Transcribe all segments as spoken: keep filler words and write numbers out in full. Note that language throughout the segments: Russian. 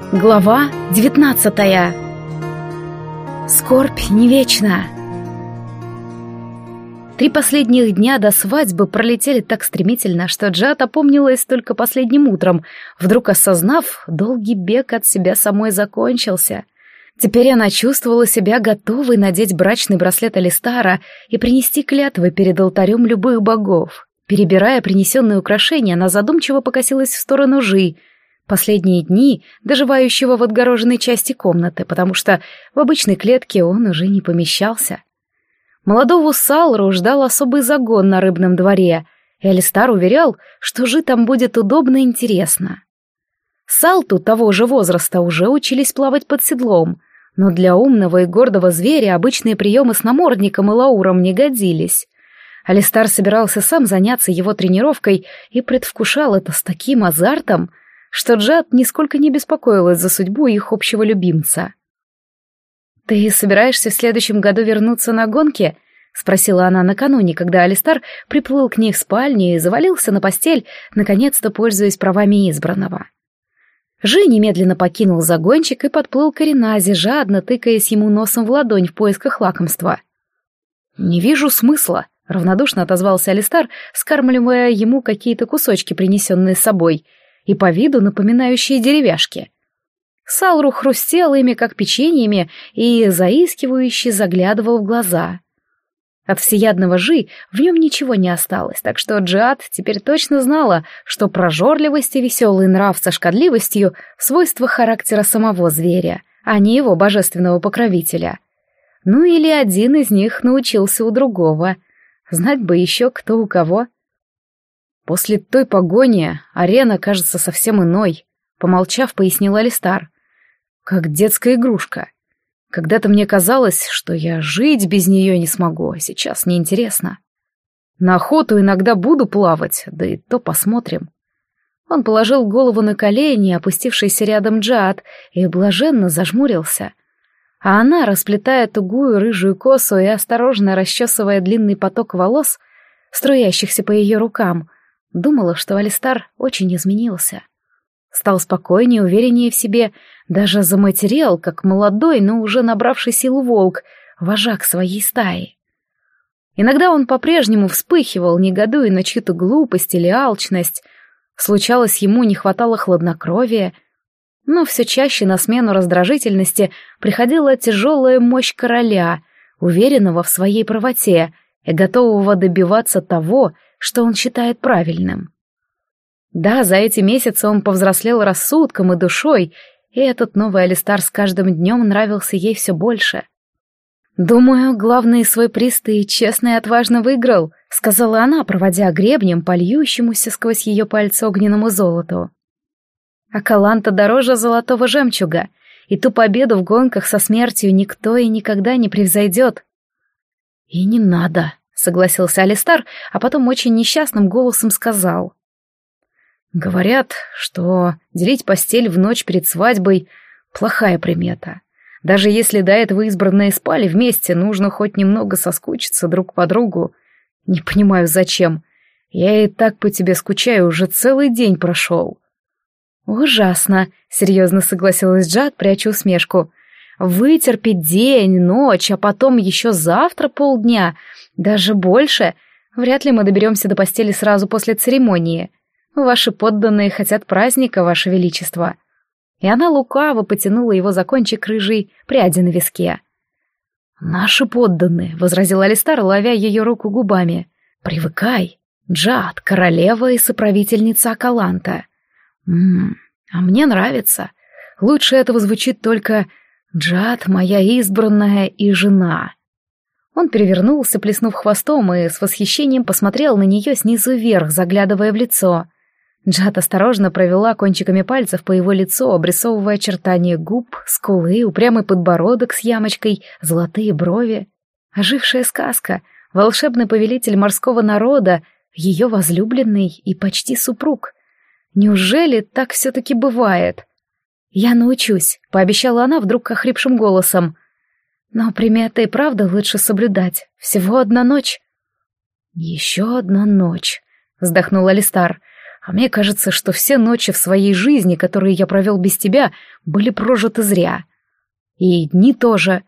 Глава девятнадцатая. Скорбь не вечна. Три последних дня до свадьбы пролетели так стремительно, что Джад опомнилась только последним утром, вдруг осознав, долгий бег от себя самой закончился. Теперь она чувствовала себя готовой надеть брачный браслет Алистара и принести клятвы перед алтарем любых богов. Перебирая принесенные украшения, она задумчиво покосилась в сторону Жи, последние дни доживающего в отгороженной части комнаты, потому что в обычной клетке он уже не помещался. Молодого Салру ждал особый загон на рыбном дворе, и Алистар уверял, что Жи там будет удобно и интересно. Салту того же возраста уже учились плавать под седлом, но для умного и гордого зверя обычные приемы с намордником и лауром не годились. Алистар собирался сам заняться его тренировкой и предвкушал это с таким азартом, что Джад нисколько не беспокоилась за судьбу их общего любимца. «Ты собираешься в следующем году вернуться на гонки?» — спросила она накануне, когда Алистар приплыл к ней в спальню и завалился на постель, наконец-то пользуясь правами избранного. Жи немедленно покинул загончик и подплыл к Ареназе, жадно тыкаясь ему носом в ладонь в поисках лакомства. «Не вижу смысла», — равнодушно отозвался Алистар, скармливая ему какие-то кусочки, принесенные с собой, и по виду напоминающие деревяшки. Салру хрустел ими, как печеньями, и заискивающе заглядывал в глаза. От всеядного Жи в нем ничего не осталось, так что Джад теперь точно знала, что прожорливость и веселый нрав со шкодливостью — свойства характера самого зверя, а не его божественного покровителя. Ну или один из них научился у другого. Знать бы еще кто у кого. «После той погони арена кажется совсем иной», — помолчав, пояснил Алистар. «Как детская игрушка. Когда-то мне казалось, что я жить без нее не смогу, а сейчас неинтересно. На охоту иногда буду плавать, да и то посмотрим». Он положил голову на колени, опустившийся рядом Джад, и блаженно зажмурился. А она, расплетая тугую рыжую косу и осторожно расчесывая длинный поток волос, струящихся по ее рукам, думала, что Алистар очень изменился. Стал спокойнее, увереннее в себе, даже заматерел, как молодой, но уже набравший силу волк, вожак своей стаи. Иногда он по-прежнему вспыхивал, негодуя на чью-то глупость или алчность. Случалось, ему не хватало хладнокровия, но все чаще на смену раздражительности приходила тяжелая мощь короля, уверенного в своей правоте и готового добиваться того, что он считает правильным. Да, за эти месяцы он повзрослел рассудком и душой, и этот новый Алистар с каждым днем нравился ей все больше. «Думаю, главный свой приз ты честно и отважно выиграл», — сказала она, проводя гребнем по льющемуся сквозь ее пальцы огненному золоту. «А Каланта дороже золотого жемчуга, и ту победу в гонках со смертью никто и никогда не превзойдет». «И не надо», — согласился Алистар, а потом очень несчастным голосом сказал. «Говорят, что делить постель в ночь перед свадьбой — плохая примета. Даже если до этого избранные спали вместе, нужно хоть немного соскучиться друг по другу. Не понимаю, зачем. Я и так по тебе скучаю, уже целый день прошел». «Ужасно», — серьезно согласилась Джад, пряча усмешку. «Вытерпеть день, ночь, а потом еще завтра полдня, даже больше. Вряд ли мы доберемся до постели сразу после церемонии. Ваши подданные хотят праздника, Ваше Величество». И она лукаво потянула его за кончик рыжей пряди на виске. «Наши подданные», — возразил Алистар, ловя ее руку губами. «Привыкай, Джад, королева и соправительница Акаланта. Ммм, а мне нравится. Лучше этого звучит только «Джад, моя избранная и жена». Он перевернулся, плеснув хвостом, и с восхищением посмотрел на нее снизу вверх, заглядывая в лицо. Джад осторожно провела кончиками пальцев по его лицу, обрисовывая очертания губ, скулы, упрямый подбородок с ямочкой, золотые брови. Ожившая сказка, волшебный повелитель морского народа, ее возлюбленный и почти супруг. Неужели так все-таки бывает? «Я научусь», — пообещала она вдруг охрипшим голосом. «Но приметы и правда лучше соблюдать. Всего одна ночь». «Еще одна ночь», — вздохнул Алистар. А мне кажется, что все ночи в своей жизни, которые я провел без тебя, были прожиты зря. И дни тоже.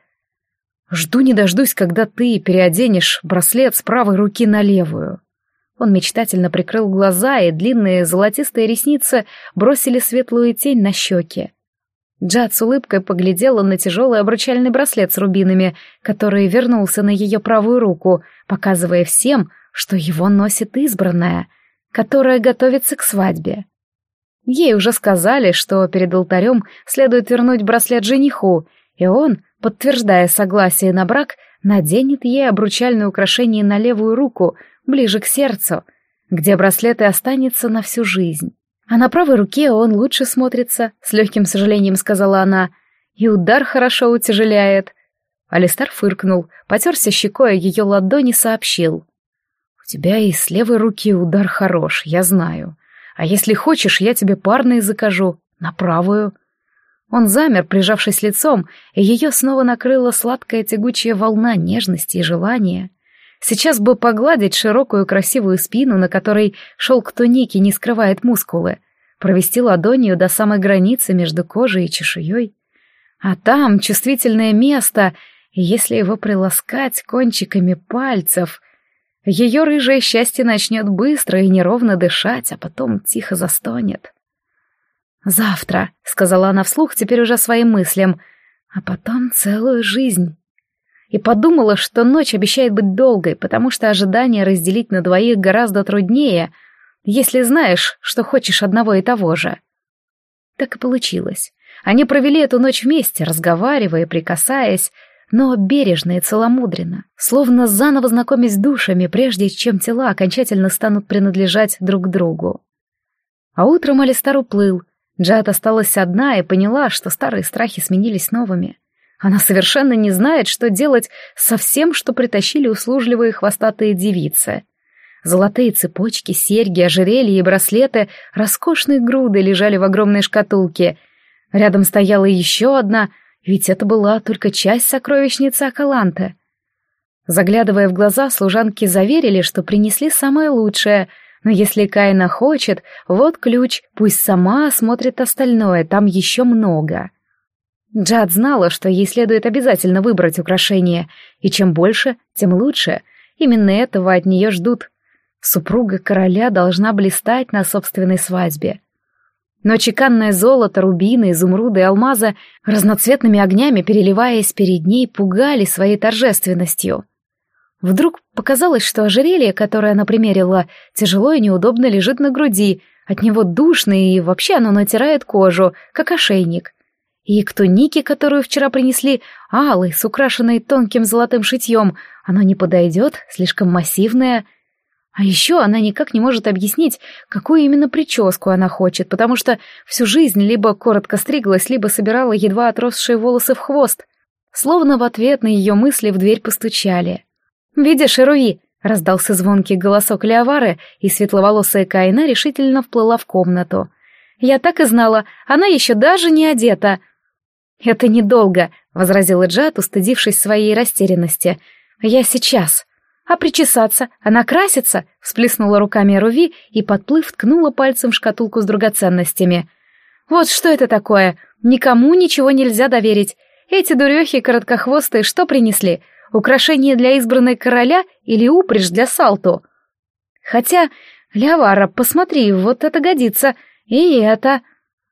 Жду не дождусь, когда ты переоденешь браслет с правой руки на левую». Он мечтательно прикрыл глаза, и длинные золотистые ресницы бросили светлую тень на щеки. Джад с улыбкой поглядела на тяжелый обручальный браслет с рубинами, который вернулся на ее правую руку, показывая всем, что его носит избранная, которая готовится к свадьбе. Ей уже сказали, что перед алтарем следует вернуть браслет жениху, и он, подтверждая согласие на брак, наденет ей обручальное украшение на левую руку, ближе к сердцу, где браслет и останется на всю жизнь. А на правой руке он лучше смотрится, с легким сожалением сказала она, и удар хорошо утяжеляет. Алистар фыркнул, потерся щекой о ее ладони и сообщил. «У тебя и с левой руки удар хорош, я знаю. А если хочешь, я тебе парные закажу, на правую». Он замер, прижавшись лицом, и ее снова накрыла сладкая тягучая волна нежности и желания. Сейчас бы погладить широкую красивую спину, на которой шелк туники не скрывает мускулы, провести ладонью до самой границы между кожей и чешуей. А там чувствительное место, и если его приласкать кончиками пальцев, ее рыжее счастье начнет быстро и неровно дышать, а потом тихо застонет. «Завтра», — сказала она вслух теперь уже своим мыслям, — «а потом целую жизнь». И подумала, что ночь обещает быть долгой, потому что ожидание разделить на двоих гораздо труднее, если знаешь, что хочешь одного и того же. Так и получилось. Они провели эту ночь вместе, разговаривая, прикасаясь, но бережно и целомудренно, словно заново знакомясь душами, прежде чем тела окончательно станут принадлежать друг другу. А утром Алистар уплыл. Джад осталась одна и поняла, что старые страхи сменились новыми. Она совершенно не знает, что делать со всем, что притащили услужливые хвостатые девицы. Золотые цепочки, серьги, ожерелья и браслеты роскошной грудой лежали в огромной шкатулке. Рядом стояла еще одна, ведь это была только часть сокровищницы Акаланте. Заглядывая в глаза, служанки заверили, что принесли самое лучшее, но если Каина хочет, вот ключ, пусть сама осмотрит остальное, там еще много. Джад знала, что ей следует обязательно выбрать украшение, и чем больше, тем лучше. Именно этого от нее ждут. Супруга короля должна блистать на собственной свадьбе. Но чеканное золото, рубины, изумруды и алмазы, разноцветными огнями переливаясь перед ней, пугали своей торжественностью. Вдруг показалось, что ожерелье, которое она примерила, тяжело и неудобно лежит на груди, от него душно и вообще оно натирает кожу, как ошейник. И к тунике, которую вчера принесли, алой, с украшенной тонким золотым шитьем, оно не подойдет, слишком массивное. А еще она никак не может объяснить, какую именно прическу она хочет, потому что всю жизнь либо коротко стриглась, либо собирала едва отросшие волосы в хвост. Словно в ответ на ее мысли в дверь постучали. «Видишь, Ируи!» — раздался звонкий голосок Леовары, и светловолосая Каина решительно вплыла в комнату. «Я так и знала, она еще даже не одета!» «Это недолго», — возразила Джад, устыдившись своей растерянности. «Я сейчас». «А причесаться? А накраситься?» — всплеснула руками Руви и, подплыв, ткнула пальцем в шкатулку с драгоценностями. «Вот что это такое? Никому ничего нельзя доверить. Эти дурехи короткохвостые что принесли? Украшение для избранной короля или упряжь для Салту? Хотя, Леовара, посмотри, вот это годится, и это...»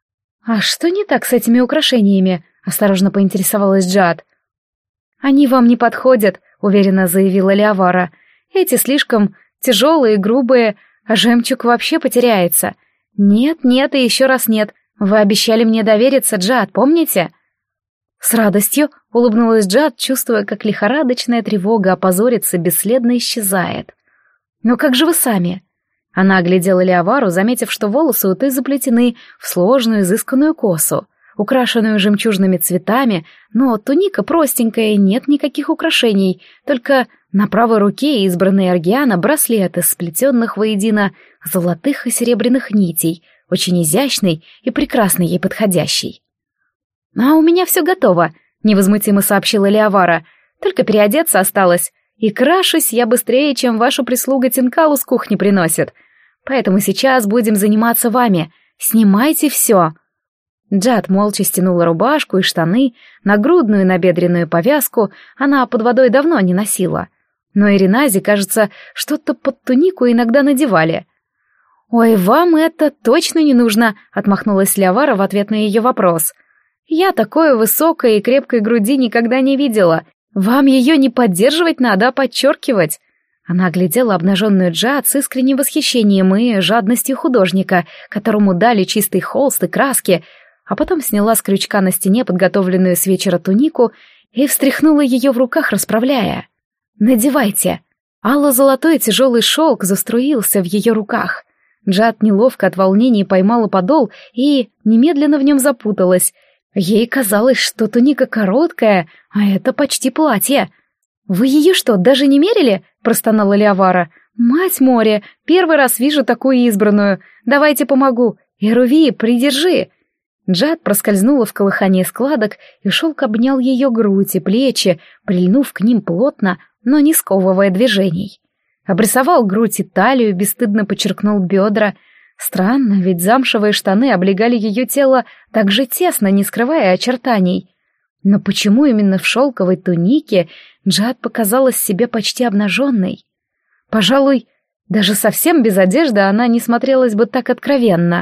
«А что не так с этими украшениями?» — осторожно поинтересовалась Джад. «Они вам не подходят», — уверенно заявила Леовара. «Эти слишком тяжелые, грубые, а жемчуг вообще потеряется. Нет, нет и еще раз нет. Вы обещали мне довериться, Джад, помните?» «С радостью», — улыбнулась Джад, чувствуя, как лихорадочная тревога опозорится бесследно исчезает. «Но как же вы сами?» Она оглядела Леовару, заметив, что волосы у той заплетены в сложную изысканную косу, украшенную жемчужными цветами, но туника простенькая, нет никаких украшений, только на правой руке избранной Аргиана браслет из сплетенных воедино золотых и серебряных нитей, очень изящный и прекрасно ей подходящий. «А у меня все готово», — невозмутимо сообщила Леовара, «только переодеться осталось, и крашусь я быстрее, чем ваша прислуга Тинкалу с кухни приносит. поэтому сейчас будем заниматься вами. Снимайте все». Джад молча стянула рубашку и штаны, нагрудную и набедренную повязку она под водой давно не носила. Но Ириназе, кажется, что-то под тунику иногда надевали. «Ой, вам это точно не нужно», — отмахнулась Лявара в ответ на ее вопрос. «Я такой высокой и крепкой груди никогда не видела. Вам ее не поддерживать надо, а подчеркивать». Она оглядела обнаженную Джад с искренним восхищением и жадностью художника, которому дали чистый холст и краски, а потом сняла с крючка на стене подготовленную с вечера тунику и встряхнула ее в руках, расправляя. «Надевайте». Алло-золотой тяжелый шелк заструился в ее руках. Джад неловко от волнения поймала подол и немедленно в нем запуталась. Ей казалось, что туника короткая, а это почти платье. «Вы ее что, даже не мерили?» — простонала Лявара. «Мать море, первый раз вижу такую избранную. Давайте помогу. Эруви, придержи». Джад проскользнула в колыхание складок, и шелк обнял ее грудь и плечи, прильнув к ним плотно, но не сковывая движений. Обрисовал грудь и талию, бесстыдно подчеркнул бедра. Странно, ведь замшевые штаны облегали ее тело так же тесно, не скрывая очертаний. Но почему именно в шелковой тунике Джад показалась себе почти обнаженной? Пожалуй, даже совсем без одежды она не смотрелась бы так откровенно.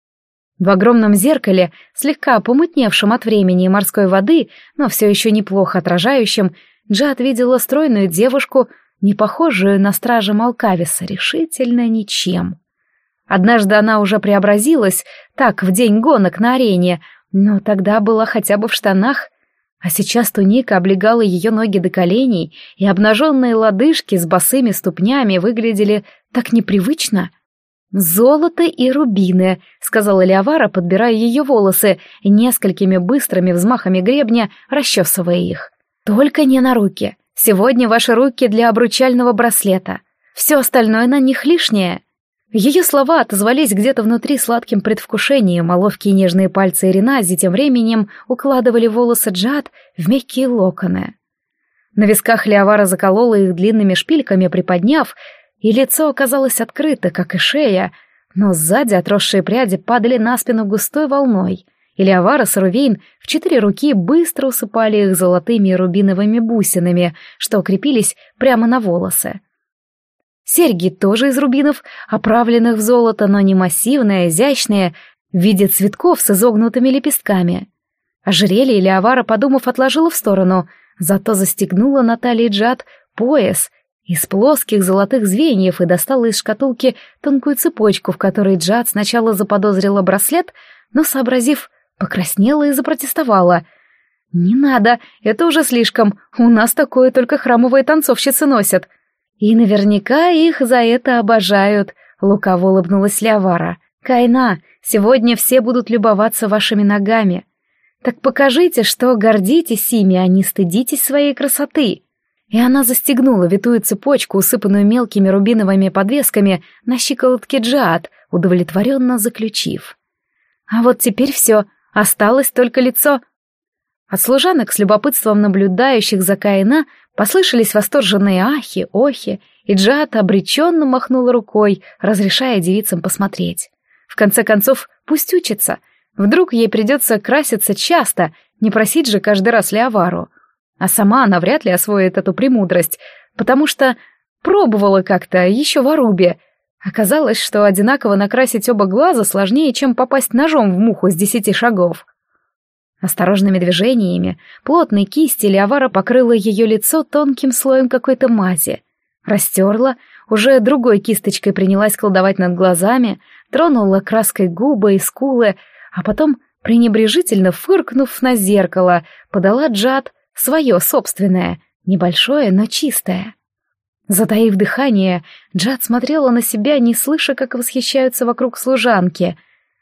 В огромном зеркале, слегка помутневшем от времени и морской воды, но все еще неплохо отражающем, Джад видела стройную девушку, не похожую на стража Малкависа, решительно ничем. Однажды она уже преобразилась, так, в день гонок на арене, но тогда была хотя бы в штанах, а сейчас туника облегала ее ноги до коленей, и обнаженные лодыжки с босыми ступнями выглядели так непривычно. «Золото и рубины», — сказала Лявара, подбирая ее волосы и несколькими быстрыми взмахами гребня расчесывая их. «Только не на руки. Сегодня ваши руки для обручального браслета. Все остальное на них лишнее». Ее слова отозвались где-то внутри сладким предвкушением, а ловкие нежные пальцы Иринази тем временем укладывали волосы Джад в мягкие локоны. На висках Лявара заколола их длинными шпильками, приподняв, и лицо оказалось открыто, как и шея, но сзади отросшие пряди падали на спину густой волной, и Лявара с Эрувейн в четыре руки быстро усыпали их золотыми и рубиновыми бусинами, что крепились прямо на волосы. Серьги тоже из рубинов, оправленных в золото, но не массивные, а изящные, в виде цветков с изогнутыми лепестками. Ожерелье Лявара, подумав, отложила в сторону, зато застегнула на талии Джад пояс из плоских золотых звеньев и достала из шкатулки тонкую цепочку, в которой Джад сначала заподозрила браслет, но, сообразив, покраснела и запротестовала. «Не надо, это уже слишком, у нас такое только храмовые танцовщицы носят». «И наверняка их за это обожают», — лукаво улыбнулась Лявара. «Кайна, сегодня все будут любоваться вашими ногами. Так покажите, что гордитесь ими, а не стыдитесь своей красоты». И она застегнула витую цепочку, усыпанную мелкими рубиновыми подвесками, на щиколотке Джад, удовлетворенно заключив. «А вот теперь все, осталось только лицо». От служанок с любопытством наблюдающих за Кайна послышались восторженные ахи, охи, и Джад обреченно махнула рукой, разрешая девицам посмотреть. В конце концов, пусть учится. Вдруг ей придется краситься часто, не просить же каждый раз Лявару. А сама она вряд ли освоит эту премудрость, потому что пробовала как-то еще в Арубе. Оказалось, что одинаково накрасить оба глаза сложнее, чем попасть ножом в муху с десяти шагов. Осторожными движениями плотной кисти Лявара покрыла ее лицо тонким слоем какой-то мази. Растерла, уже другой кисточкой принялась колдовать над глазами, тронула краской губы и скулы, а потом, пренебрежительно фыркнув на зеркало, подала Джад свое собственное, небольшое, но чистое. Затаив дыхание, Джад смотрела на себя, не слыша, как восхищаются вокруг служанки.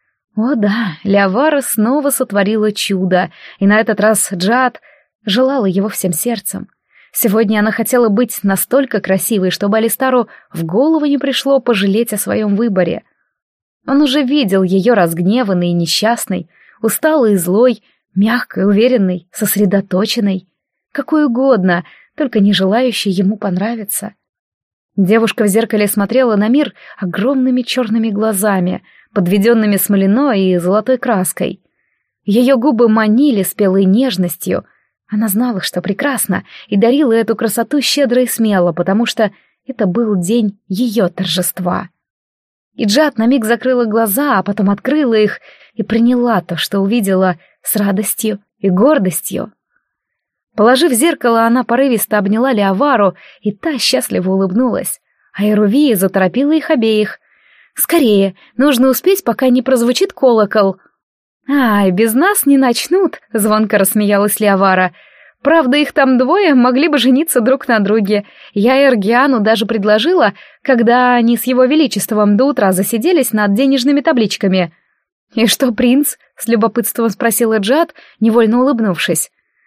О да, Лявара снова сотворила чудо, и на этот раз Джад желала его всем сердцем. Сегодня она хотела быть настолько красивой, чтобы Алистару в голову не пришло пожалеть о своем выборе. Он уже видел ее разгневанной и несчастной, усталой и злой, мягкой, уверенной, сосредоточенной, какой угодно, только не желающей ему понравиться. Девушка в зеркале смотрела на мир огромными черными глазами, подведенными смоляной и золотой краской. Ее губы манили спелой нежностью. Она знала, что прекрасно, и дарила эту красоту щедро и смело, потому что это был день ее торжества. И Джад на миг закрыла глаза, а потом открыла их и приняла то, что увидела, с радостью и гордостью. Положив зеркало, она порывисто обняла Леовару, и та счастливо улыбнулась, а Эрувия заторопила их обеих. «Скорее, нужно успеть, пока не прозвучит колокол». «Ай, без нас не начнут», — звонко рассмеялась Леовара. «Правда, их там двое могли бы жениться друг на друге. Я Эргиану даже предложила, когда они с его величеством до утра засиделись над денежными табличками». «И что, принц?» — с любопытством спросила Джад, невольно улыбнувшись.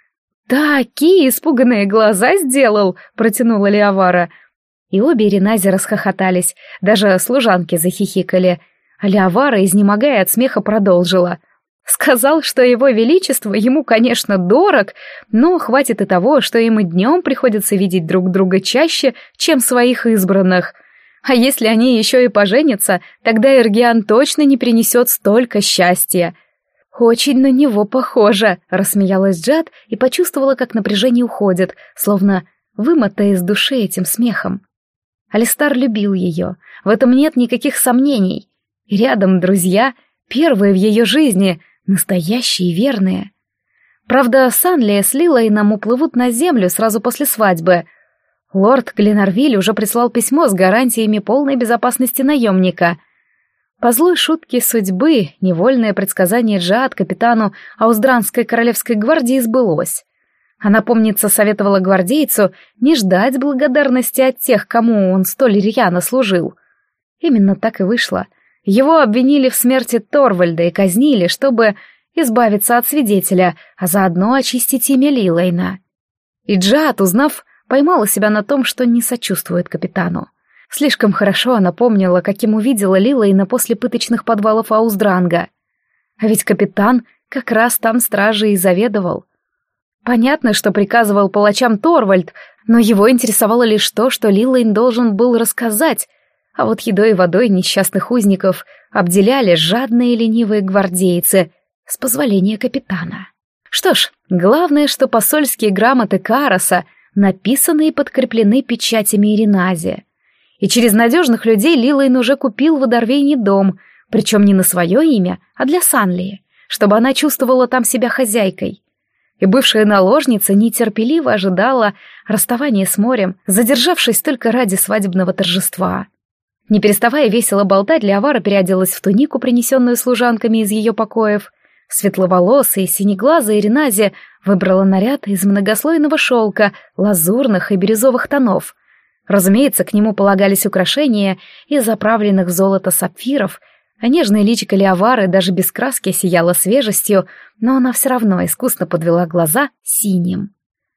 «Такие испуганные глаза сделал!» — протянула Леовара. И обе Ренази расхохотались, даже служанки захихикали. А Леовара, изнемогая от смеха, продолжила. «Сказал, что его величество ему, конечно, дорог, но хватит и того, что им и днем приходится видеть друг друга чаще, чем своих избранных. А если они еще и поженятся, тогда Эргиан точно не принесет столько счастья». «Очень на него похоже», — рассмеялась Джад и почувствовала, как напряжение уходит, словно вымотая из души этим смехом. Алистар любил ее, в этом нет никаких сомнений. И рядом друзья, первые в ее жизни, настоящие и верные. Правда, Санлия с Лилайном уплывут на землю сразу после свадьбы. Лорд Гленарвиль уже прислал письмо с гарантиями полной безопасности наемника. По злой шутке судьбы невольное предсказание Джад капитану Ауздранской королевской гвардии сбылось. Она, помнится, советовала гвардейцу не ждать благодарности от тех, кому он столь рьяно служил. Именно так и вышло. Его обвинили в смерти Торвальда и казнили, чтобы избавиться от свидетеля, а заодно очистить имя Лилайна. И Джад, узнав, поймала себя на том, что не сочувствует капитану. Слишком хорошо она помнила, каким увидела Лилайна после пыточных подвалов Ауздранга. А ведь капитан как раз там стражей и заведовал. Понятно, что приказывал палачам Торвальд, но его интересовало лишь то, что Лилайн должен был рассказать, а вот едой и водой несчастных узников обделяли жадные ленивые гвардейцы, с позволения капитана. Что ж, главное, что посольские грамоты Караса написаны и подкреплены печатями Иренази. И через надежных людей Лилайн уже купил в Адорвейне дом, причем не на свое имя, а для Санлии, чтобы она чувствовала там себя хозяйкой. И бывшая наложница нетерпеливо ожидала расставания с морем, задержавшись только ради свадебного торжества. Не переставая весело болтать, Леовара переоделась в тунику, принесенную служанками из ее покоев. Светловолосая и синеглазая Ренази выбрала наряд из многослойного шелка, лазурных и бирюзовых тонов. Разумеется, к нему полагались украшения из заправленных в золото сапфиров, а нежное личико Леовары даже без краски сияло свежестью, но она все равно искусно подвела глаза синим.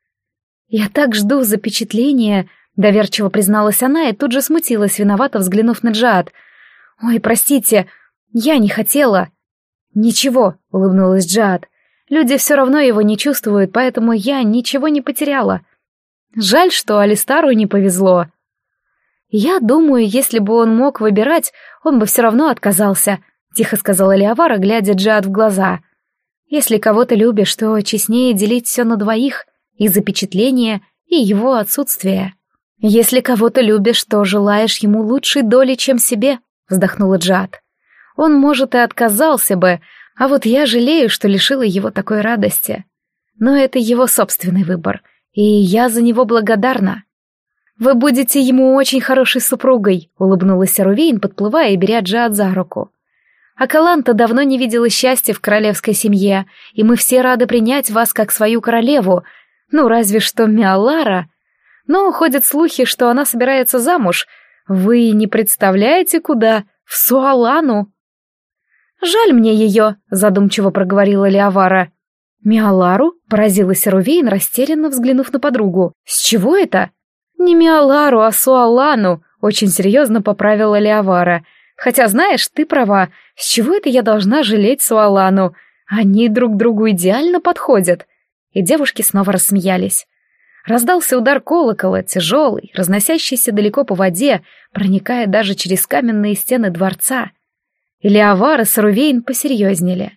«Я так жду запечатления», — доверчиво призналась она и тут же смутилась, виновато взглянув на Джад. «Ой, простите, я не хотела». «Ничего», — улыбнулась Джад, — «люди все равно его не чувствуют, поэтому я ничего не потеряла. Жаль, что Алистару не повезло». «Я думаю, если бы он мог выбирать, он бы все равно отказался», — тихо сказала Леовара, глядя Джад в глаза. «Если кого-то любишь, то честнее делить все на двоих, и запечатление, и его отсутствие. Если кого-то любишь, то желаешь ему лучшей доли, чем себе», — вздохнула Джад. «Он, может, и отказался бы, а вот я жалею, что лишила его такой радости. Но это его собственный выбор, и я за него благодарна». «Вы будете ему очень хорошей супругой», — улыбнулась Эрувейн, подплывая и беря Джад за руку. «А Каланта давно не видела счастья в королевской семье, и мы все рады принять вас как свою королеву, ну, разве что Миалара. Но ходят слухи, что она собирается замуж. Вы не представляете, куда? В Суалану». «Жаль мне ее», — задумчиво проговорила Леовара. «Миалару?» — поразилась Эрувейн, растерянно взглянув на подругу. «С чего это?» «Не Миалару, а Суалану», — очень серьезно поправила Леовара. «Хотя, знаешь, ты права, с чего это я должна жалеть Суалану? Они друг другу идеально подходят». И девушки снова рассмеялись. Раздался удар колокола, тяжелый, разносящийся далеко по воде, проникая даже через каменные стены дворца. И Леовар и Сарувейн посерьезнели.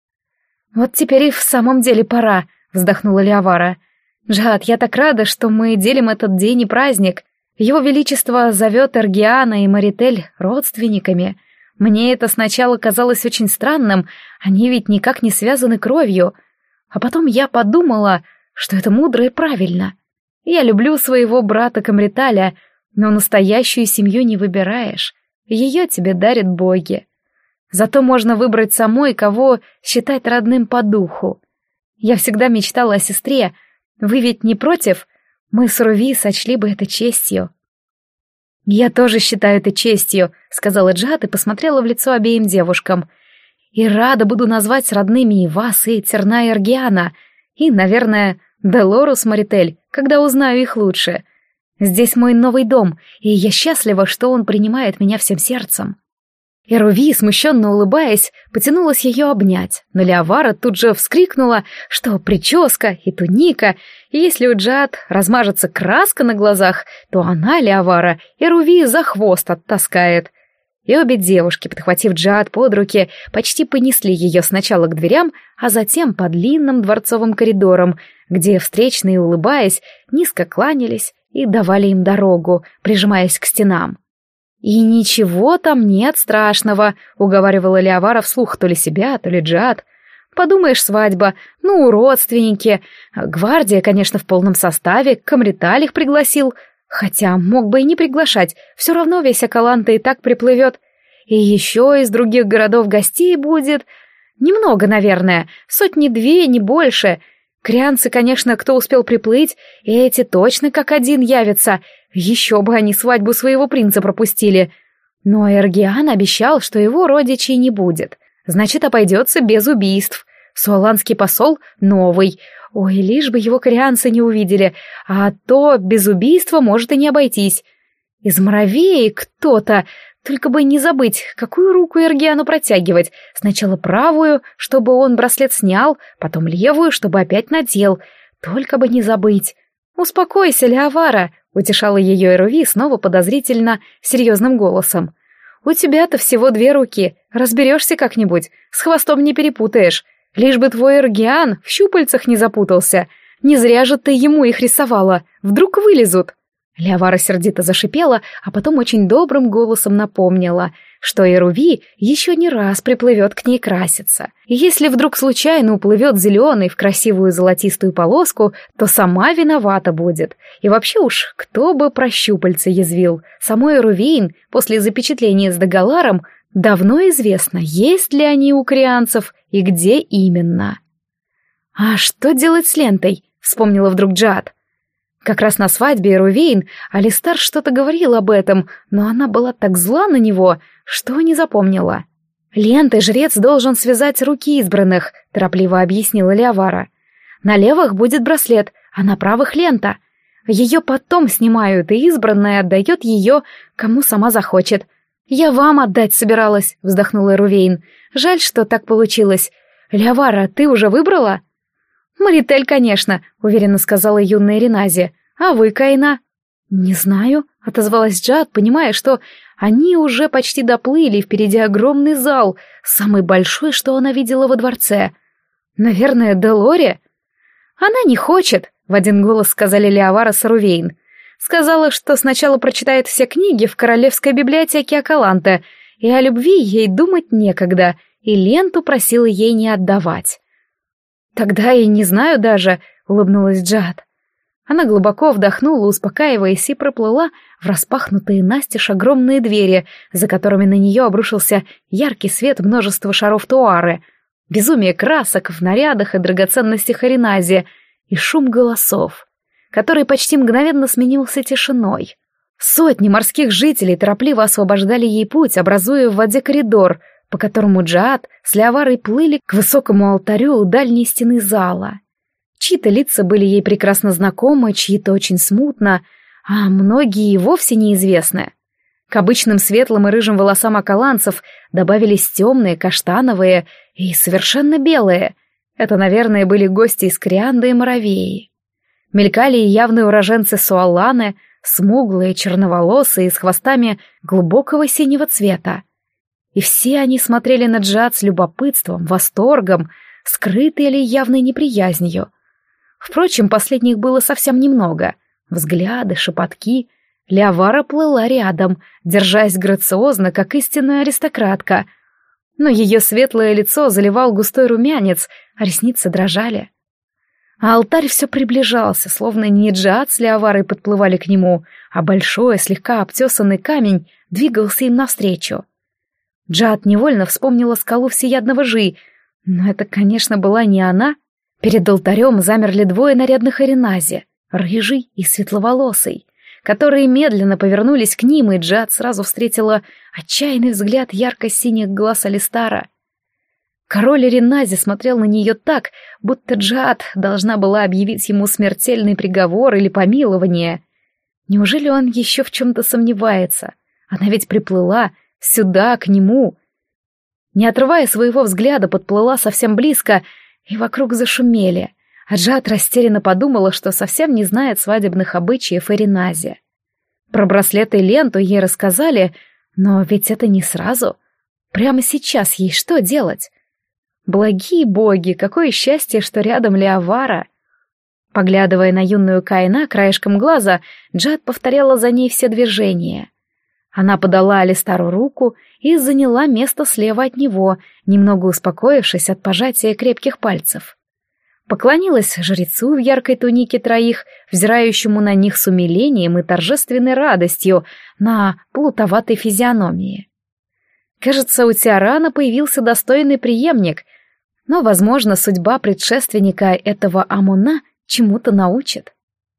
«Вот теперь и в самом деле пора», — вздохнула Леовара. «Джад, я так рада, что мы делим этот день и праздник. Его Величество зовет Эргиана и Маритель родственниками. Мне это сначала казалось очень странным, они ведь никак не связаны кровью. А потом я подумала, что это мудро и правильно. Я люблю своего брата Камриталя, но настоящую семью не выбираешь. Ее тебе дарят боги. Зато можно выбрать самой, кого считать родным по духу. Я всегда мечтала о сестре. Вы ведь не против? Мы с Руви сочли бы это честью». «Я тоже считаю это честью», — сказала Джад и посмотрела в лицо обеим девушкам. «И рада буду назвать родными и вас, и Терна и Эргиана, и, наверное, Делору с Маритель, когда узнаю их лучше. Здесь мой новый дом, и я счастлива, что он принимает меня всем сердцем». И Руви, смущенно улыбаясь, потянулась ее обнять, но Леовара тут же вскрикнула, что прическа и туника, и если у Джад размажется краска на глазах, то она, Леовара, и Руви за хвост оттаскает. И обе девушки, подхватив Джад под руки, почти понесли ее сначала к дверям, а затем по длинным дворцовым коридорам, где встречные, улыбаясь, низко кланялись и давали им дорогу, прижимаясь к стенам. «И ничего там нет страшного», — уговаривала Леовара вслух то ли себя, то ли Джад. «Подумаешь, свадьба, ну, родственники. Гвардия, конечно, в полном составе, Камриталь их пригласил. Хотя мог бы и не приглашать, все равно весь Акаланта и так приплывет. И еще из других городов гостей будет. Немного, наверное, сотни-две, не больше. Крианцы, конечно, кто успел приплыть, и эти точно как один явятся. Еще бы они свадьбу своего принца пропустили. Но Эргиан обещал, что его родичей не будет. Значит, обойдется без убийств. Суаланский посол новый. Ой, лишь бы его корианцы не увидели, а то без убийства может и не обойтись. Из Моровеи кто-то, только бы не забыть, какую руку Эргиану протягивать. Сначала правую, чтобы он браслет снял, потом левую, чтобы опять надел. Только бы не забыть. «Успокойся, Леовара», — утешала ее Эруви снова подозрительно серьезным голосом. «У тебя-то всего две руки, разберешься как-нибудь, с хвостом не перепутаешь. Лишь бы твой Эргиан в щупальцах не запутался. Не зря же ты ему их рисовала, вдруг вылезут». Леовара сердито зашипела, а потом очень добрым голосом напомнила, что Эруви еще не раз приплывет к ней краситься. И если вдруг случайно уплывет зеленый в красивую золотистую полоску, то сама виновата будет. И вообще уж, кто бы про щупальца язвил. Самой Эрувейн после запечатления с Дагаларом давно известно, есть ли они у крианцев и где именно. «А что делать с лентой?» — вспомнила вдруг Джад. Как раз на свадьбе Эрувейн Алистар что-то говорил об этом, но она была так зла на него, что не запомнила. «Лентой жрец должен связать руки избранных», — торопливо объяснила Леовара. «На левых будет браслет, а на правых лента. Ее потом снимают, и избранная отдает ее, кому сама захочет. Я вам отдать собиралась», — вздохнула Эрувейн. «Жаль, что так получилось. Леовара, ты уже выбрала?» «Маритель, конечно», — уверенно сказала юная Ренази. «А вы, Кайна?» «Не знаю», — отозвалась Джад, понимая, что они уже почти доплыли, впереди огромный зал, самый большой, что она видела во дворце. «Наверное, Делори?» «Она не хочет», — в один голос сказали Леовара с Эрувейн. «Сказала, что сначала прочитает все книги в Королевской библиотеке Акаланта, и о любви ей думать некогда, и ленту просила ей не отдавать». «Тогда и не знаю даже», — улыбнулась Джад. Она глубоко вдохнула, успокаиваясь, и проплыла в распахнутые настежь огромные двери, за которыми на нее обрушился яркий свет множества шаров туары, безумие красок в нарядах и драгоценностях Аренази и шум голосов, который почти мгновенно сменился тишиной. Сотни морских жителей торопливо освобождали ей путь, образуя в воде коридор, по которому Джад с Леоварой плыли к высокому алтарю у дальней стены зала. Чьи-то лица были ей прекрасно знакомы, чьи-то очень смутно, а многие и вовсе неизвестны. К обычным светлым и рыжим волосам акаланцев добавились темные, каштановые и совершенно белые. Это, наверное, были гости из Крианды и Моровеи. Мелькали и явные уроженцы Суалланы, смуглые, черноволосые, с хвостами глубокого синего цвета. И все они смотрели на Джиад с любопытством, восторгом, скрытой или явной неприязнью. Впрочем, последних было совсем немного. Взгляды, шепотки. Леовара плыла рядом, держась грациозно, как истинная аристократка. Но ее светлое лицо заливал густой румянец, а ресницы дрожали. А алтарь все приближался, словно не Джиад с Леоварой подплывали к нему, а большой, слегка обтесанный камень двигался им навстречу. Джиад невольно вспомнила скалу всеядного Жи, но это, конечно, была не она. Перед алтарем замерли двое нарядных Аренази, рыжий и светловолосый, которые медленно повернулись к ним, и Джиад сразу встретила отчаянный взгляд ярко-синих глаз Алистара. Король Аренази смотрел на нее так, будто Джиад должна была объявить ему смертельный приговор или помилование. Неужели он еще в чем-то сомневается? Она ведь приплыла сюда, к нему. Не отрывая своего взгляда, подплыла совсем близко, и вокруг зашумели, а Джиад растерянно подумала, что совсем не знает свадебных обычаев Аренази. Про браслеты и ленту ей рассказали, но ведь это не сразу. Прямо сейчас ей что делать? Благие боги, какое счастье, что рядом Леовара. Поглядывая на юную Каина краешком глаза, Джиад повторяла за ней все движения. Она подала Алистару руку и заняла место слева от него, немного успокоившись от пожатия крепких пальцев. Поклонилась жрецу в яркой тунике троих, взирающему на них с умилением и торжественной радостью на плутоватой физиономии. Кажется, у Тиарана появился достойный преемник, но, возможно, судьба предшественника этого Амуна чему-то научит.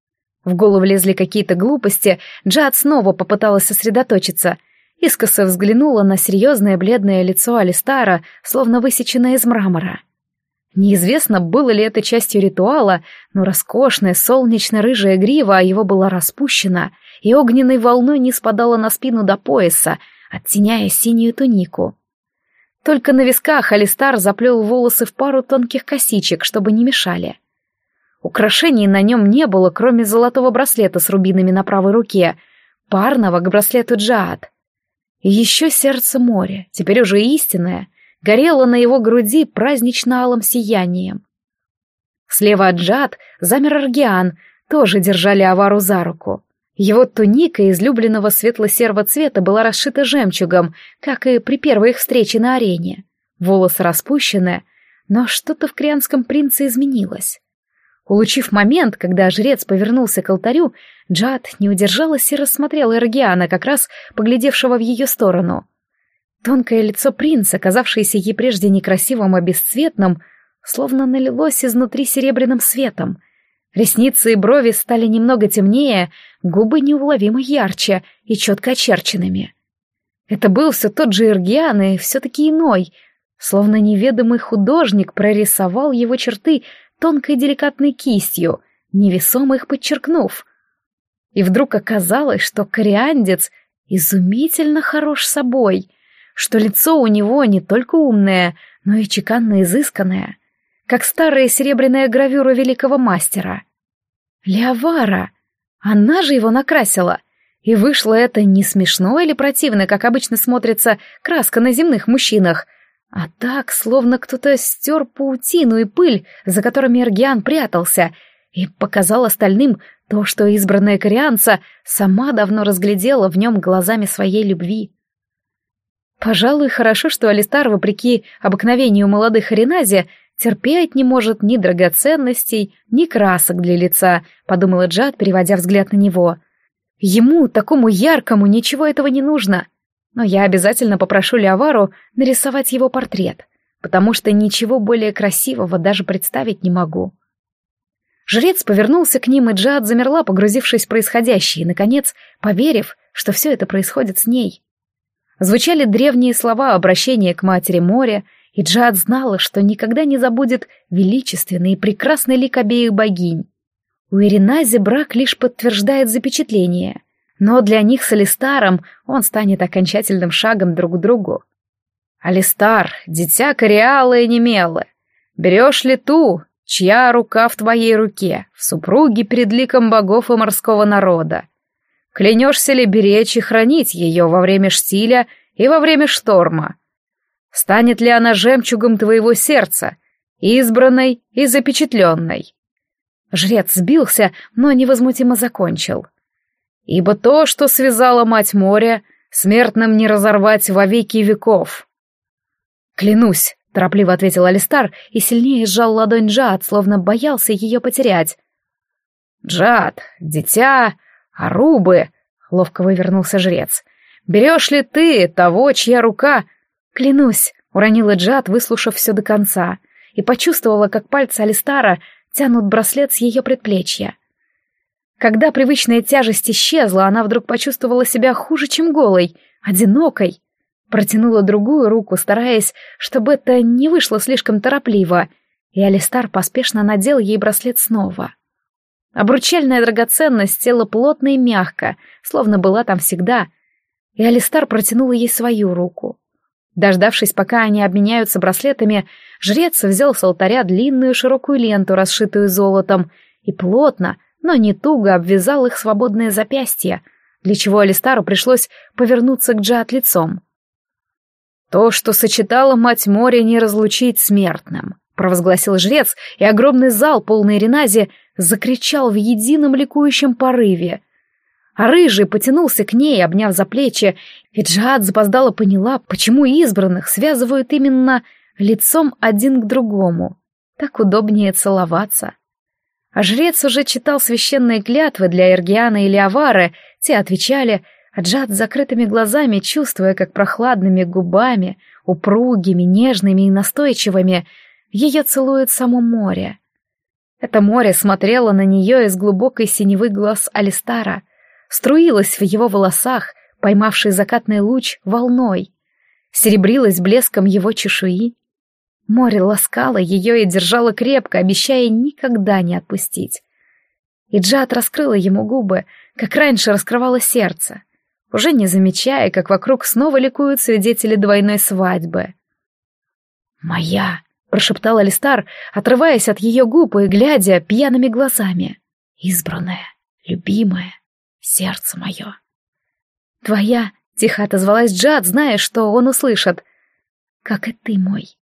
В голову лезли какие-то глупости, Джиад снова попыталась сосредоточиться. Искоса взглянула на серьезное бледное лицо Алистара, словно высеченное из мрамора. Неизвестно, было ли это частью ритуала, но роскошная солнечно-рыжая грива его была распущена, и огненной волной не спадала на спину до пояса, оттеняя синюю тунику. Только на висках Алистар заплел волосы в пару тонких косичек, чтобы не мешали. Украшений на нем не было, кроме золотого браслета с рубинами на правой руке, парного к браслету Джиад. И еще сердце моря, теперь уже истинное, горело на его груди празднично-алым сиянием. Слева от Джиад замер Аргиан, тоже держали Авару за руку. Его туника излюбленного светло-серого цвета была расшита жемчугом, как и при первой их встрече на арене. Волосы распущены, но что-то в крианском принце изменилось. Улучив момент, когда жрец повернулся к алтарю, Джиад не удержалась и рассмотрела Аргиана, как раз поглядевшего в ее сторону. Тонкое лицо принца, казавшееся ей прежде некрасивым, а бесцветным, словно налилось изнутри серебряным светом. Ресницы и брови стали немного темнее, губы неуловимо ярче и четко очерченными. Это был все тот же Аргиан, и все-таки иной, словно неведомый художник прорисовал его черты тонкой деликатной кистью, невесомо их подчеркнув. И вдруг оказалось, что кориандец изумительно хорош собой, что лицо у него не только умное, но и чеканно изысканное, как старая серебряная гравюра великого мастера. Леовара! Она же его накрасила, и вышло это не смешно или противно, как обычно смотрится краска на земных мужчинах, а так, словно кто-то стер паутину и пыль, за которыми Аргиан прятался, и показал остальным то, что избранная корианца сама давно разглядела в нем глазами своей любви. Пожалуй, хорошо, что Алистар, вопреки обыкновению молодых Аренази, терпеть не может ни драгоценностей, ни красок для лица, подумала Джиад, переводя взгляд на него. Ему, такому яркому, ничего этого не нужно. Но я обязательно попрошу Леовару нарисовать его портрет, потому что ничего более красивого даже представить не могу. Жрец повернулся к ним, и Джиад замерла, погрузившись в происходящее, и, наконец, поверив, что все это происходит с ней. Звучали древние слова обращения к Матери моря, и Джиад знала, что никогда не забудет величественный и прекрасный лик обеих богинь. У Аренази брак лишь подтверждает запечатление, но для них с Алистаром он станет окончательным шагом друг к другу. «Алистар, дитя Кориала и Немелы, берешь ли ту, чья рука в твоей руке, в супруге перед ликом богов и морского народа. Клянешься ли беречь и хранить ее во время штиля и во время шторма? Станет ли она жемчугом твоего сердца, избранной и запечатленной?» Жрец сбился, но невозмутимо закончил. «Ибо то, что связала мать моря, смертным не разорвать во веки веков». «Клянусь», — торопливо ответил Алистар и сильнее сжал ладонь Джад, словно боялся ее потерять. «Джад, дитя, Арубы», — ловко вывернулся жрец, — «берешь ли ты того, чья рука...» «Клянусь», — уронила Джад, выслушав все до конца, и почувствовала, как пальцы Алистара тянут браслет с ее предплечья. Когда привычная тяжесть исчезла, она вдруг почувствовала себя хуже, чем голой, одинокой. Протянула другую руку, стараясь, чтобы это не вышло слишком торопливо, и Алистар поспешно надел ей браслет снова. Обручальная драгоценность села плотно и мягко, словно была там всегда, и Алистар протянул ей свою руку. Дождавшись, пока они обменяются браслетами, жрец взял с алтаря длинную широкую ленту, расшитую золотом, и плотно, но не туго обвязал их свободное запястье, для чего Алистару пришлось повернуться к Джад лицом. «То, что сочетала мать моря, не разлучить смертным», — провозгласил жрец, и огромный зал, полный Ренази, закричал в едином ликующем порыве. А рыжий потянулся к ней, обняв за плечи, и Джад запоздало поняла, почему избранных связывают именно лицом один к другому. Так удобнее целоваться. А жрец уже читал священные клятвы для Эргиана и Леовары, те отвечали, а Джад с закрытыми глазами, чувствуя, как прохладными губами, упругими, нежными и настойчивыми, ее целует само море. Это море смотрело на нее из глубокой синевы глаз Алистара, струилась в его волосах, поймавший закатный луч волной, серебрилась блеском его чешуи. Море ласкало ее и держало крепко, обещая никогда не отпустить. И Джад раскрыла ему губы, как раньше раскрывало сердце, уже не замечая, как вокруг снова ликуют свидетели двойной свадьбы. «Моя!» — прошептал Алистар, отрываясь от ее губ и глядя пьяными глазами. «Избранная, любимая, сердце мое!» «Твоя!» — тихо отозвалась Джад, зная, что он услышит. «Как и ты мой!»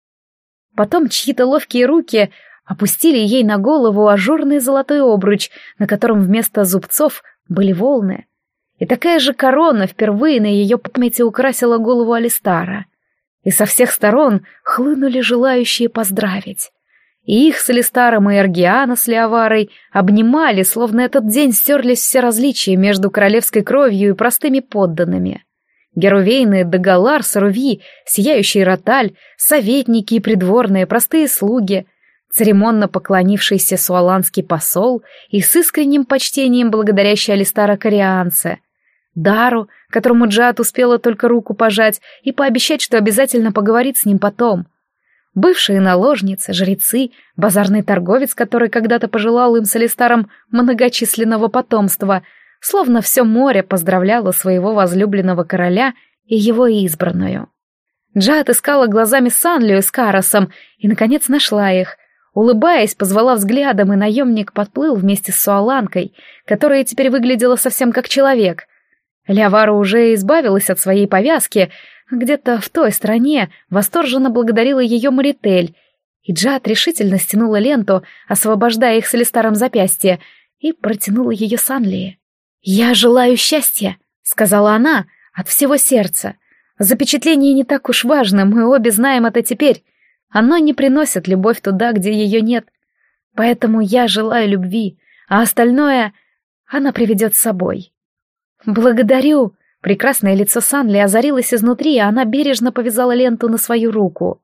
Потом чьи-то ловкие руки опустили ей на голову ажурный золотой обруч, на котором вместо зубцов были волны. И такая же корона впервые на ее памяти украсила голову Алистара. И со всех сторон хлынули желающие поздравить. И их с Алистаром и Эргиана с Леоварой обнимали, словно этот день стерлись все различия между королевской кровью и простыми подданными. Герувейны, Дагалар, Саруви, сияющий Роталь, советники и придворные, простые слуги, церемонно поклонившийся суаланский посол и с искренним почтением благодарящий Алистара корианце, Дару, которому Джад успела только руку пожать и пообещать, что обязательно поговорит с ним потом, бывшие наложницы, жрецы, базарный торговец, который когда-то пожелал им с Алистаром многочисленного потомства, словно все море поздравляло своего возлюбленного короля и его избранную. Джад искала глазами Санлию с Карасом и, наконец, нашла их. Улыбаясь, позвала взглядом, и наемник подплыл вместе с Суаланкой, которая теперь выглядела совсем как человек. Леовара уже избавилась от своей повязки, где-то в той стороне восторженно благодарила ее Маритель, и Джад решительно стянула ленту, освобождая их с Алистаром запястья, и протянула ее Санлии. «Я желаю счастья», — сказала она от всего сердца. «Запечатление не так уж важно, мы обе знаем это теперь. Оно не приносит любовь туда, где ее нет. Поэтому я желаю любви, а остальное она приведет с собой». «Благодарю!» — прекрасное лицо Санли озарилось изнутри, а она бережно повязала ленту на свою руку.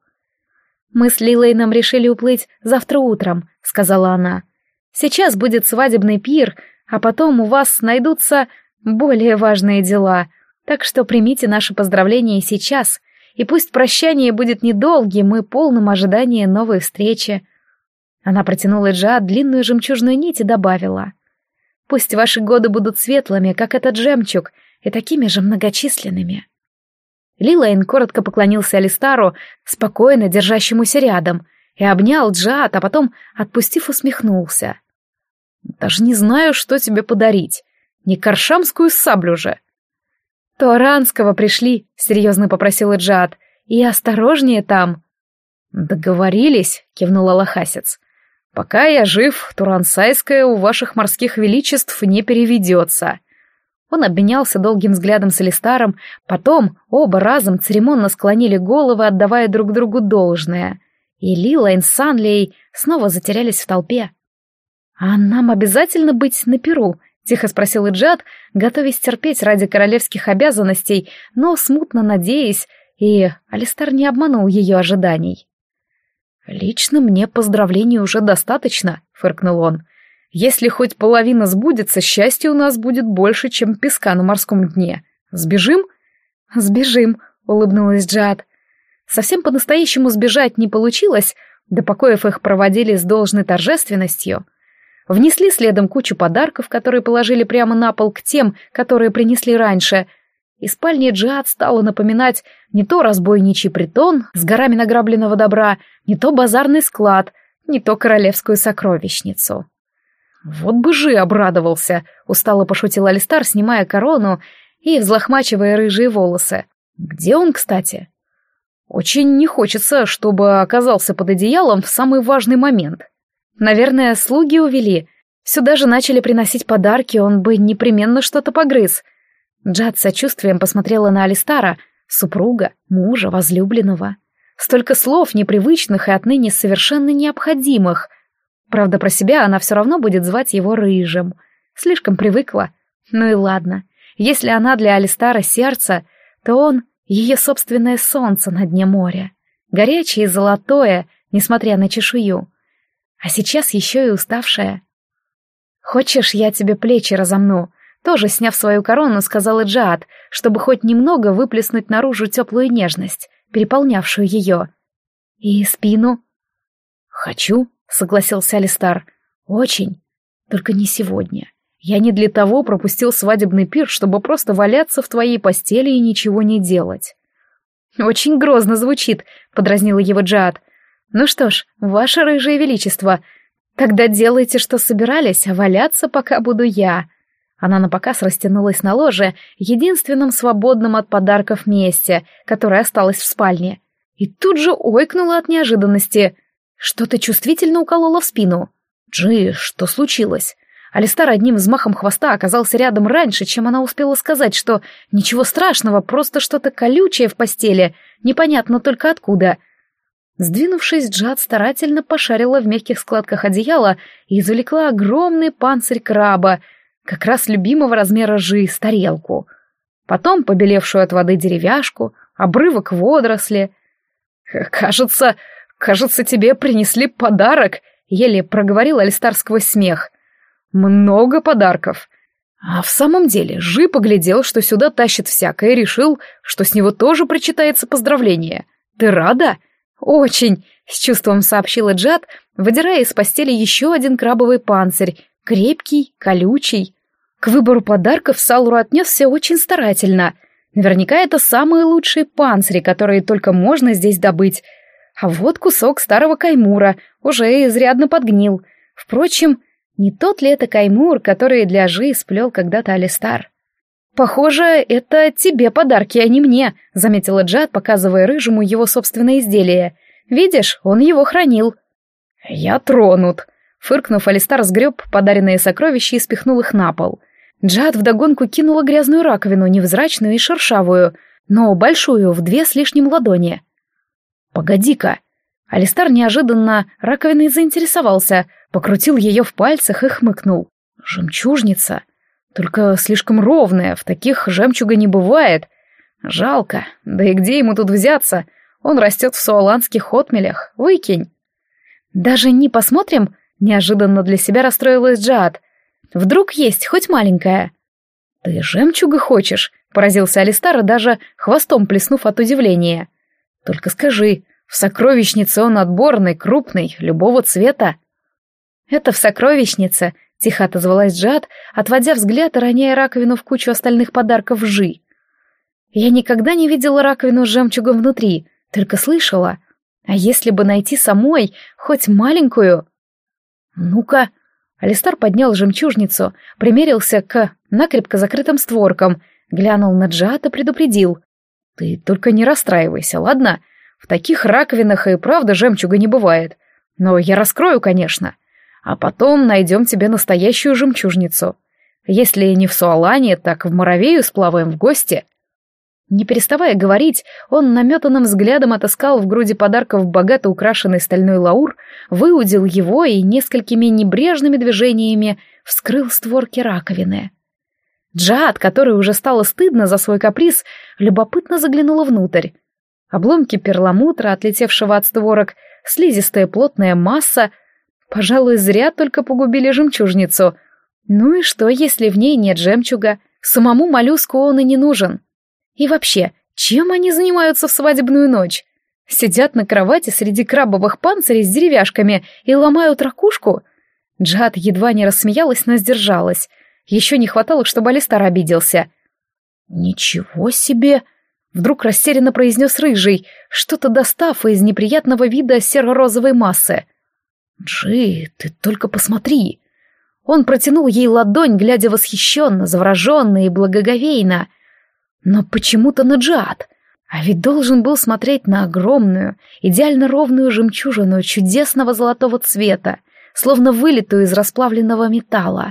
«Мы с Лилейном решили уплыть завтра утром», — сказала она. «Сейчас будет свадебный пир, а потом у вас найдутся более важные дела, так что примите наши поздравления сейчас, и пусть прощание будет недолгим и полным ожидания новой встречи». Она протянула Джад длинную жемчужную нить и добавила: «Пусть ваши годы будут светлыми, как этот жемчуг, и такими же многочисленными». Лилейн коротко поклонился Алистару, спокойно держащемуся рядом, и обнял Джиад, а потом, отпустив, усмехнулся. «Даже не знаю, что тебе подарить. Не каршамскую саблю же». «Туаранского пришли», — серьезно попросила Джиад, — «и осторожнее там». «Договорились», — кивнул алахасец. «Пока я жив, турансайская у ваших морских величеств не переведется». Он обменялся долгим взглядом с Алистаром, потом оба разом церемонно склонили головы, отдавая друг другу должное. И Лилайн с Санлией снова затерялись в толпе. «А нам обязательно быть на перу?» — тихо спросил Иджат, готовясь терпеть ради королевских обязанностей, но смутно надеясь, и Алистар не обманул ее ожиданий. «Лично мне поздравлений уже достаточно», — фыркнул он. «Если хоть половина сбудется, счастья у нас будет больше, чем песка на морском дне. Сбежим?» «Сбежим», — улыбнулась Джиад. Совсем по-настоящему сбежать не получилось, до покоев их проводили с должной торжественностью. Внесли следом кучу подарков, которые положили прямо на пол к тем, которые принесли раньше. И спальня Джиад стала напоминать не то разбойничий притон с горами награбленного добра, не то базарный склад, не то королевскую сокровищницу. «Вот бы Жи обрадовался», — устало пошутил Алистар, снимая корону и взлохмачивая рыжие волосы. «Где он, кстати?» «Очень не хочется, чтобы оказался под одеялом в самый важный момент. Наверное, слуги увели. Сюда же начали приносить подарки, он бы непременно что-то погрыз». Джиад с сочувствием посмотрела на Алистара, супруга, мужа, возлюбленного. Столько слов непривычных и отныне совершенно необходимых. Правда, про себя она все равно будет звать его Рыжим. Слишком привыкла. Ну и ладно. Если она для Алистара сердце, то он ее собственное солнце на дне моря. Горячее и золотое, несмотря на чешую. А сейчас еще и уставшая. «Хочешь, я тебе плечи разомну?» Тоже, сняв свою корону, сказала Джиад, чтобы хоть немного выплеснуть наружу теплую нежность, переполнявшую ее. «И спину?» «Хочу», — согласился Алистар. «Очень. Только не сегодня. Я не для того пропустил свадебный пир, чтобы просто валяться в твоей постели и ничего не делать». «Очень грозно звучит», — подразнила его Джиад. «Ну что ж, ваше рыжее величество, тогда делайте, что собирались, а валяться пока буду я». Она напоказ растянулась на ложе, единственном свободном от подарков месте, которое осталось в спальне. И тут же ойкнула от неожиданности. Что-то чувствительно укололо в спину. «Джи, что случилось?» Алистар одним взмахом хвоста оказался рядом раньше, чем она успела сказать, что ничего страшного, просто что-то колючее в постели, непонятно только откуда. Сдвинувшись, Джиад старательно пошарила в мягких складках одеяла и извлекла огромный панцирь краба, как раз любимого размера Жи, с тарелку. Потом побелевшую от воды деревяшку, обрывок водоросли. «Кажется, кажется, тебе принесли подарок», — еле проговорил Алистар сквозь смех. «Много подарков». А в самом деле Жи поглядел, что сюда тащит всякое, и решил, что с него тоже причитается поздравление. «Ты рада?» «Очень», — с чувством сообщила Джиад, выдирая из постели еще один крабовый панцирь, крепкий, колючий. К выбору подарков Салуру отнесся очень старательно. Наверняка это самые лучшие панцири, которые только можно здесь добыть. А вот кусок старого каймура, уже изрядно подгнил. Впрочем, не тот ли это каймур, который для Жи сплел когда-то Алистар? «Похоже, это тебе подарки, а не мне», — заметила Джиад, показывая Рыжему его собственное изделие. «Видишь, он его хранил». «Я тронут», — фыркнув, Алистар сгреб подаренные сокровища и спихнул их на пол. Джиад вдогонку кинула грязную раковину, невзрачную и шершавую, но большую, в две с лишним ладони. «Погоди-ка!» Алистар неожиданно раковиной заинтересовался, покрутил ее в пальцах и хмыкнул. «Жемчужница! Только слишком ровная, в таких жемчуга не бывает. Жалко, да и где ему тут взяться? Он растет в суаланских отмелях, выкинь!» «Даже не посмотрим?» — неожиданно для себя расстроилась Джиад. «Вдруг есть, хоть маленькая?» «Ты жемчуга хочешь?» — поразился Алистар, даже хвостом плеснув от удивления. «Только скажи, в сокровищнице он отборный, крупный, любого цвета?» «Это в сокровищнице», — тихо отозвалась Джиад, отводя взгляд и роняя раковину в кучу остальных подарков Жи. «Я никогда не видела раковину с жемчугом внутри, только слышала. А если бы найти самой хоть маленькую? Ну-ка. Алистар поднял жемчужницу, примерился к накрепко закрытым створкам, глянул на Джаата, предупредил. Ты только не расстраивайся, ладно? В таких раковинах и правда жемчуга не бывает. Но я раскрою, конечно. А потом найдем тебе настоящую жемчужницу. Если не в Суалане, так в Моровею сплаваем в гости. Не переставая говорить, он наметанным взглядом отыскал в груди подарков богато украшенный стальной лаур, выудил его и несколькими небрежными движениями вскрыл створки раковины. Джаат, которой уже стало стыдно за свой каприз, любопытно заглянула внутрь. Обломки перламутра, отлетевшего от створок, слизистая плотная масса, пожалуй, зря только погубили жемчужницу. Ну и что, если в ней нет жемчуга? Самому моллюску он и не нужен. И вообще, чем они занимаются в свадебную ночь? Сидят на кровати среди крабовых панцирей с деревяшками и ломают ракушку? Джаат едва не рассмеялась, но сдержалась. Еще не хватало, чтобы Алистар обиделся. «Ничего себе!» — вдруг растерянно произнес Рыжий, что-то достав из неприятного вида серо-розовой массы. «Джи, ты только посмотри!» Он протянул ей ладонь, глядя восхищенно, завороженно и благоговейно. Но почему-то на Джаат. А ведь должен был смотреть на огромную, идеально ровную жемчужину чудесного золотого цвета, словно вылитую из расплавленного металла.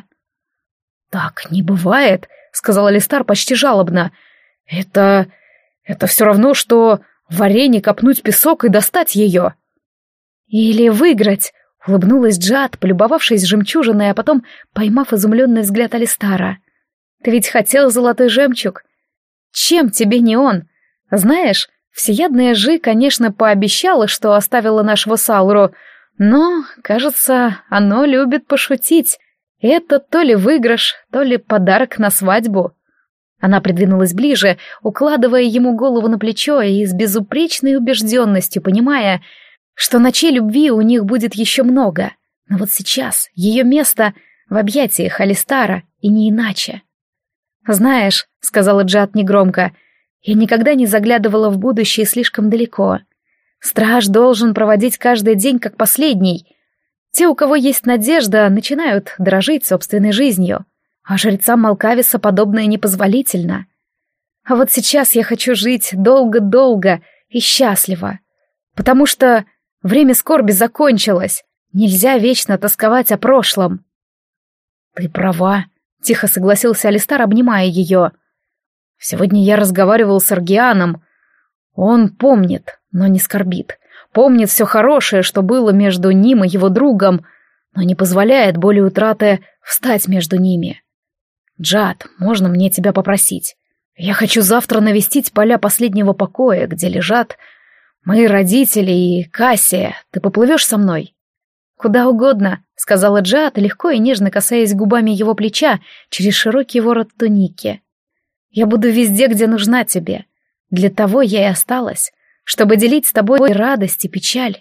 «Так не бывает», — сказал Алистар почти жалобно. «Это... это все равно, что в арене копнуть песок и достать ее». «Или выиграть», — улыбнулась Джаат, полюбовавшись жемчужиной, а потом поймав изумленный взгляд Алистара. «Ты ведь хотел золотой жемчуг? Чем тебе не он? Знаешь, всеядная Жи, конечно, пообещала, что оставила нашего Сауру, но, кажется, оно любит пошутить. Это то ли выигрыш, то ли подарок на свадьбу». Она придвинулась ближе, укладывая ему голову на плечо и с безупречной убежденностью понимая, что ночей любви у них будет еще много. Но вот сейчас ее место в объятиях Алистара и не иначе. «Знаешь», — сказала Джаат негромко, — «я никогда не заглядывала в будущее слишком далеко. Страж должен проводить каждый день как последний. Те, у кого есть надежда, начинают дорожить собственной жизнью, а жрецам Малкависа подобное непозволительно. А вот сейчас я хочу жить долго-долго и счастливо, потому что время скорби закончилось, нельзя вечно тосковать о прошлом». «Ты права», — тихо согласился Алистар, обнимая ее. «Сегодня я разговаривал с Аргианом. Он помнит, но не скорбит. Помнит все хорошее, что было между ним и его другом, но не позволяет боли утраты встать между ними. Джаат, можно мне тебя попросить? Я хочу завтра навестить поля последнего покоя, где лежат мои родители и Кассия. Ты поплывешь со мной?» «Куда угодно», — сказала Джаат, легко и нежно касаясь губами его плеча через широкий ворот туники. «Я буду везде, где нужна тебе. Для того я и осталась, чтобы делить с тобой радость и печаль».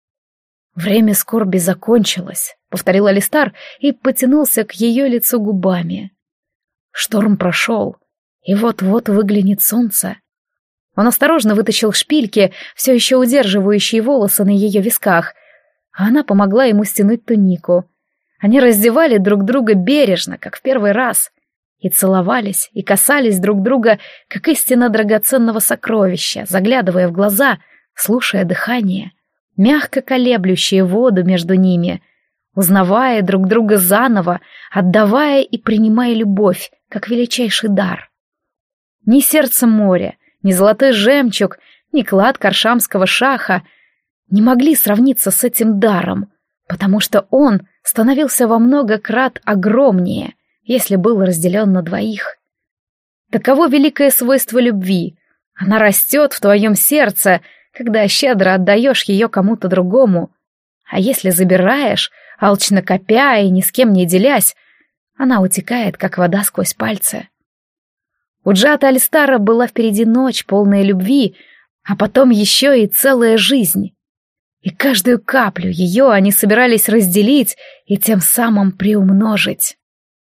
«Время скорби закончилось», — повторил Алистар и потянулся к ее лицу губами. «Шторм прошел, и вот-вот выглянет солнце». Он осторожно вытащил шпильки, все еще удерживающие волосы на ее висках, а она помогла ему стянуть тунику. Они раздевали друг друга бережно, как в первый раз, и целовались, и касались друг друга, как истинно драгоценного сокровища, заглядывая в глаза, слушая дыхание, мягко колеблющее воду между ними, узнавая друг друга заново, отдавая и принимая любовь, как величайший дар. Ни сердце моря, ни золотой жемчуг, ни клад каршамского шаха не могли сравниться с этим даром, потому что он становился во много крат огромнее, если был разделен на двоих. Таково великое свойство любви. Она растет в твоем сердце, когда щедро отдаешь ее кому-то другому. А если забираешь, алчно копя и ни с кем не делясь, она утекает, как вода сквозь пальцы. У Джаата Алистара была впереди ночь, полная любви, а потом еще и целая жизнь. И каждую каплю ее они собирались разделить и тем самым приумножить.